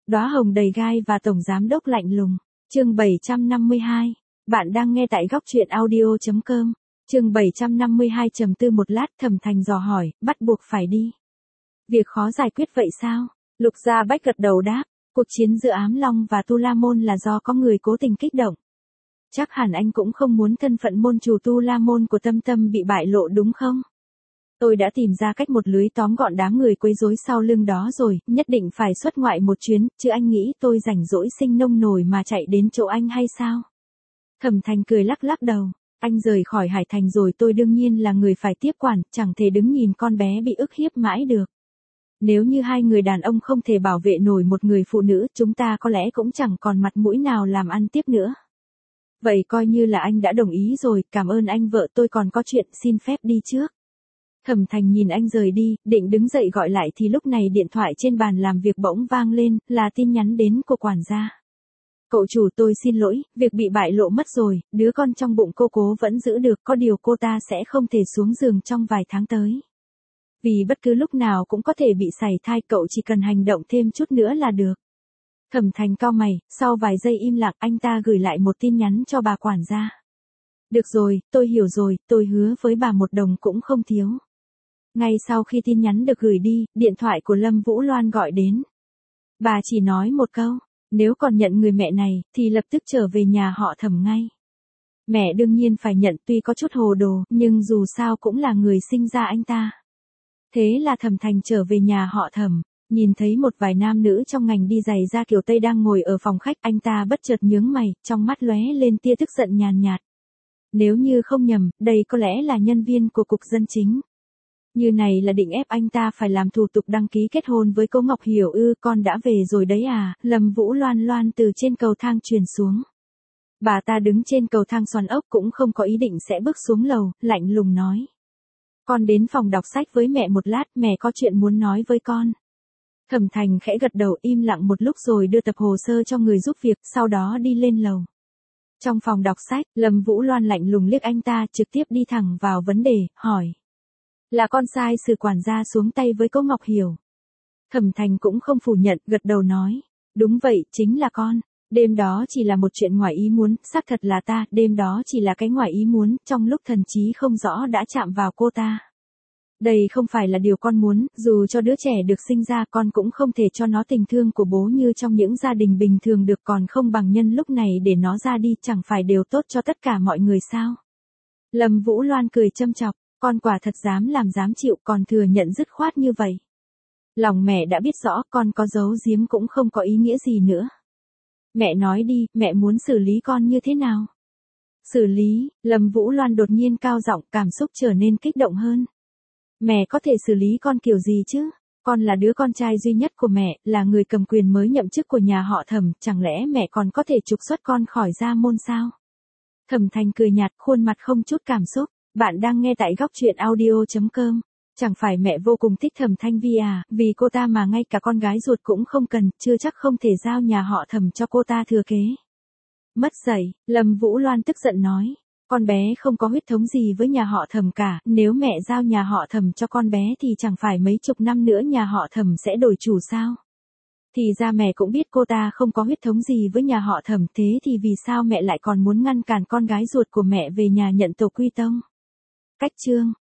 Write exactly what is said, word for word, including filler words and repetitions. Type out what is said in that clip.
Đóa hồng đầy gai và tổng giám đốc lạnh lùng. Chương bảy trăm năm mươi hai. Bạn đang nghe tại góc truyện audio chấm com. Chương bảy trăm năm mươi hai. Trầm tư một lát, Thẩm Thành dò hỏi, bắt buộc phải đi. Việc khó giải quyết vậy sao? Lục Gia Bách gật đầu đáp, cuộc chiến giữa Ám Long và Tu La Môn là do có người cố tình kích động. Chắc hẳn anh cũng không muốn thân phận môn chủ Tu La Môn của Tâm Tâm bị bại lộ đúng không? Tôi đã tìm ra cách một lưới tóm gọn đám người quấy rối sau lưng đó rồi, nhất định phải xuất ngoại một chuyến, chứ anh nghĩ tôi rảnh rỗi sinh nông nổi mà chạy đến chỗ anh hay sao? Thẩm Thành cười lắc lắc đầu, anh rời khỏi Hải Thành rồi tôi đương nhiên là người phải tiếp quản, chẳng thể đứng nhìn con bé bị ức hiếp mãi được. Nếu như hai người đàn ông không thể bảo vệ nổi một người phụ nữ, chúng ta có lẽ cũng chẳng còn mặt mũi nào làm ăn tiếp nữa. Vậy coi như là anh đã đồng ý rồi, cảm ơn anh vợ, tôi còn có chuyện, xin phép đi trước. Thẩm Thành nhìn anh rời đi, định đứng dậy gọi lại thì lúc này điện thoại trên bàn làm việc bỗng vang lên, là tin nhắn đến của quản gia. Cậu chủ, tôi xin lỗi, việc bị bại lộ mất rồi, đứa con trong bụng cô cố vẫn giữ được, có điều cô ta sẽ không thể xuống giường trong vài tháng tới. Vì bất cứ lúc nào cũng có thể bị sảy thai, cậu chỉ cần hành động thêm chút nữa là được. Thẩm Thành cau mày, sau vài giây im lặng anh ta gửi lại một tin nhắn cho bà quản gia. Được rồi, tôi hiểu rồi, tôi hứa với bà một đồng cũng không thiếu. Ngay sau khi tin nhắn được gửi đi, điện thoại của Lâm Vũ Loan gọi đến. Bà chỉ nói một câu, nếu còn nhận người mẹ này, thì lập tức trở về nhà họ Thẩm ngay. Mẹ đương nhiên phải nhận, tuy có chút hồ đồ, nhưng dù sao cũng là người sinh ra anh ta. Thế là Thẩm Thành trở về nhà họ Thẩm, nhìn thấy một vài nam nữ trong ngành đi giày da kiểu Tây đang ngồi ở phòng khách, anh ta bất chợt nhướng mày, trong mắt lóe lên tia tức giận nhàn nhạt. Nếu như không nhầm, đây có lẽ là nhân viên của cục dân chính. Như này là định ép anh ta phải làm thủ tục đăng ký kết hôn với cô Ngọc Hiểu ư? Con đã về rồi đấy à? Lâm Vũ Loan Loan từ trên cầu thang truyền xuống. Bà ta đứng trên cầu thang xoắn ốc cũng không có ý định sẽ bước xuống lầu, lạnh lùng nói. Con đến phòng đọc sách với mẹ một lát, mẹ có chuyện muốn nói với con. Thẩm Thành khẽ gật đầu, im lặng một lúc rồi đưa tập hồ sơ cho người giúp việc, sau đó đi lên lầu. Trong phòng đọc sách, Lâm Vũ Loan lạnh lùng liếc anh ta, trực tiếp đi thẳng vào vấn đề, hỏi. Là con sai sự quản gia xuống tay với cô Ngọc Hiểu. Thẩm Thành cũng không phủ nhận, gật đầu nói. Đúng vậy, chính là con. Đêm đó chỉ là một chuyện ngoài ý muốn, xác thật là ta, đêm đó chỉ là cái ngoài ý muốn, trong lúc thần trí không rõ đã chạm vào cô ta. Đây không phải là điều con muốn, dù cho đứa trẻ được sinh ra con cũng không thể cho nó tình thương của bố như trong những gia đình bình thường được, còn không bằng nhân lúc này để nó ra đi, chẳng phải đều tốt cho tất cả mọi người sao. Lâm Vũ Loan cười châm chọc, con quả thật dám làm dám chịu, còn thừa nhận dứt khoát như vậy. Lòng mẹ đã biết rõ, con có giấu giếm cũng không có ý nghĩa gì nữa. Mẹ nói đi, mẹ muốn xử lý con như thế nào? Xử lý, Lâm Vũ Loan đột nhiên cao giọng, cảm xúc trở nên kích động hơn. Mẹ có thể xử lý con kiểu gì chứ? Con là đứa con trai duy nhất của mẹ, là người cầm quyền mới nhậm chức của nhà họ Thẩm, chẳng lẽ mẹ còn có thể trục xuất con khỏi gia môn sao? Thẩm Thành cười nhạt, khuôn mặt không chút cảm xúc. Bạn đang nghe tại góc truyện audio chấm com. Chẳng phải mẹ vô cùng thích Thẩm Thanh Vi à, vì cô ta mà ngay cả con gái ruột cũng không cần, chưa chắc không thể giao nhà họ Thẩm cho cô ta thừa kế. Mất dạy, Lâm Vũ Loan tức giận nói. Con bé không có huyết thống gì với nhà họ Thẩm cả, nếu mẹ giao nhà họ Thẩm cho con bé thì chẳng phải mấy chục năm nữa nhà họ Thẩm sẽ đổi chủ sao? Thì ra mẹ cũng biết cô ta không có huyết thống gì với nhà họ Thẩm, thế thì vì sao mẹ lại còn muốn ngăn cản con gái ruột của mẹ về nhà nhận tổ quy tông? Cách chương